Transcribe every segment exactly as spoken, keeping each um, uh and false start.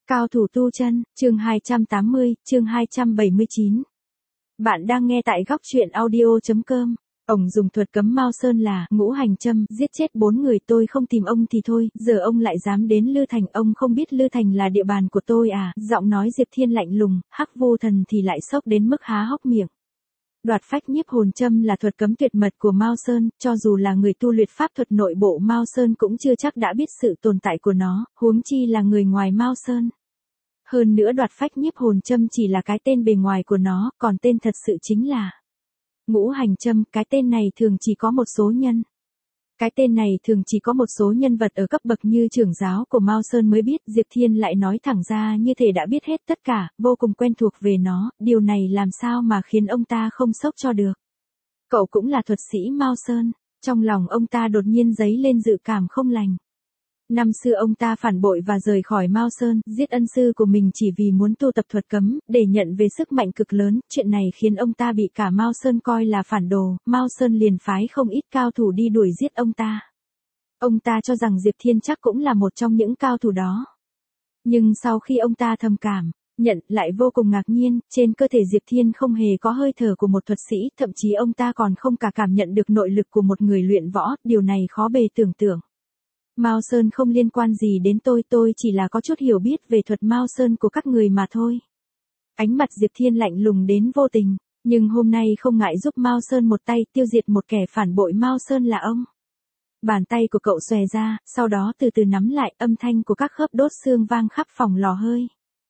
Cao thủ tu chân, chương hai trăm tám mươi, chương hai trăm bảy mươi chín. Bạn đang nghe tại góc truyện audio chấm com. Ông dùng thuật cấm Mao Sơn là ngũ hành châm, giết chết bốn người, tôi không tìm ông thì thôi, giờ ông lại dám đến Lư Thành, ông không biết Lư Thành là địa bàn của tôi à? Giọng nói Diệp Thiên lạnh lùng, Hắc Vô Thần thì lại sốc đến mức há hốc miệng. Đoạt phách nhiếp hồn châm là thuật cấm tuyệt mật của Mao Sơn, cho dù là người tu luyện pháp thuật nội bộ Mao Sơn cũng chưa chắc đã biết sự tồn tại của nó, huống chi là người ngoài Mao Sơn. Hơn nữa đoạt phách nhiếp hồn châm chỉ là cái tên bề ngoài của nó, còn tên thật sự chính là ngũ hành châm. Cái tên này thường chỉ có một số nhân. Cái tên này thường chỉ có một số nhân vật ở cấp bậc như trưởng giáo của Mao Sơn mới biết. Diệp Thiên lại nói thẳng ra như thể đã biết hết tất cả, vô cùng quen thuộc về nó, điều này làm sao mà khiến ông ta không sốc cho được. Cậu cũng là thuật sĩ Mao Sơn, trong lòng ông ta đột nhiên dấy lên dự cảm không lành. Năm xưa ông ta phản bội và rời khỏi Mao Sơn, giết ân sư của mình chỉ vì muốn tu tập thuật cấm, để nhận về sức mạnh cực lớn, chuyện này khiến ông ta bị cả Mao Sơn coi là phản đồ, Mao Sơn liền phái không ít cao thủ đi đuổi giết ông ta. Ông ta cho rằng Diệp Thiên chắc cũng là một trong những cao thủ đó. Nhưng sau khi ông ta thầm cảm, nhận lại vô cùng ngạc nhiên, trên cơ thể Diệp Thiên không hề có hơi thở của một thuật sĩ, thậm chí ông ta còn không cả cảm nhận được nội lực của một người luyện võ, điều này khó bề tưởng tượng. Mao Sơn không liên quan gì đến tôi, tôi chỉ là có chút hiểu biết về thuật Mao Sơn của các người mà thôi. Ánh mặt Diệp Thiên lạnh lùng đến vô tình, nhưng hôm nay không ngại giúp Mao Sơn một tay tiêu diệt một kẻ phản bội Mao Sơn là ông. Bàn tay của cậu xòe ra, sau đó từ từ nắm lại, âm thanh của các khớp đốt xương vang khắp phòng lò hơi.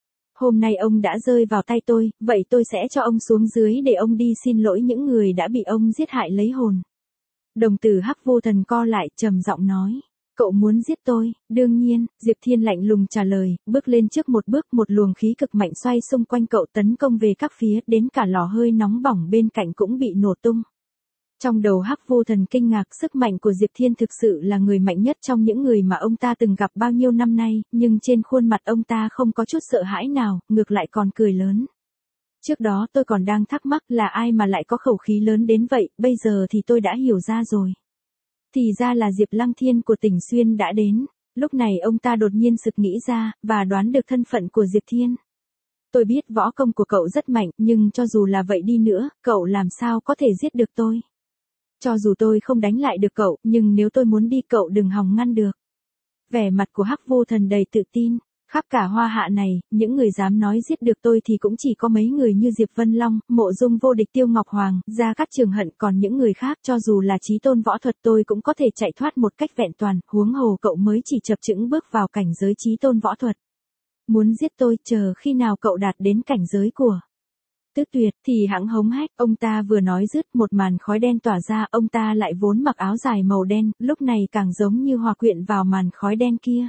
Hôm nay ông đã rơi vào tay tôi, vậy tôi sẽ cho ông xuống dưới để ông đi xin lỗi những người đã bị ông giết hại lấy hồn. Đồng tử Hắc Vô Thần co lại, trầm giọng nói. Cậu muốn giết tôi? Đương nhiên, Diệp Thiên lạnh lùng trả lời, bước lên trước một bước, một luồng khí cực mạnh xoay xung quanh cậu tấn công về các phía, đến cả lò hơi nóng bỏng bên cạnh cũng bị nổ tung. Trong đầu Hắc Vô Thần kinh ngạc, sức mạnh của Diệp Thiên thực sự là người mạnh nhất trong những người mà ông ta từng gặp bao nhiêu năm nay, nhưng trên khuôn mặt ông ta không có chút sợ hãi nào, ngược lại còn cười lớn. Trước đó tôi còn đang thắc mắc là ai mà lại có khẩu khí lớn đến vậy, bây giờ thì tôi đã hiểu ra rồi. Thì ra là Diệp Lăng Thiên của Tỉnh Xuyên đã đến. Lúc này ông ta đột nhiên sực nghĩ ra, và đoán được thân phận của Diệp Thiên. Tôi biết võ công của cậu rất mạnh, nhưng cho dù là vậy đi nữa, cậu làm sao có thể giết được tôi. Cho dù tôi không đánh lại được cậu, nhưng nếu tôi muốn đi cậu đừng hòng ngăn được. Vẻ mặt của Hắc Vô Thần đầy tự tin. Khắp cả Hoa Hạ này, những người dám nói giết được tôi thì cũng chỉ có mấy người như Diệp Vân Long, Mộ Dung Vô Địch, Tiêu Ngọc Hoàng, Gia Cát Trường Hận, còn những người khác cho dù là chí tôn võ thuật tôi cũng có thể chạy thoát một cách vẹn toàn, huống hồ cậu mới chỉ chập chững bước vào cảnh giới chí tôn võ thuật. Muốn giết tôi, chờ khi nào cậu đạt đến cảnh giới của Tứ Tuyệt thì hãng hống hách. Ông ta vừa nói dứt, một màn khói đen tỏa ra, ông ta lại vốn mặc áo dài màu đen, lúc này càng giống như hòa quyện vào màn khói đen kia.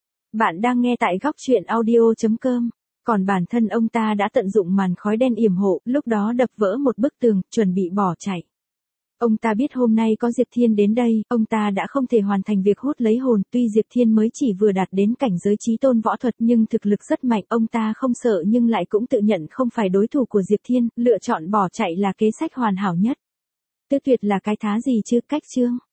Bạn đang nghe tại góc truyện audio chấm com. Còn bản thân ông ta đã tận dụng màn khói đen yểm hộ, lúc đó đập vỡ một bức tường, chuẩn bị bỏ chạy. Ông ta biết hôm nay có Diệp Thiên đến đây, ông ta đã không thể hoàn thành việc hút lấy hồn, tuy Diệp Thiên mới chỉ vừa đạt đến cảnh giới chí tôn võ thuật nhưng thực lực rất mạnh, ông ta không sợ nhưng lại cũng tự nhận không phải đối thủ của Diệp Thiên, lựa chọn bỏ chạy là kế sách hoàn hảo nhất. Tứ Tuyệt là cái thá gì chứ, cách chương.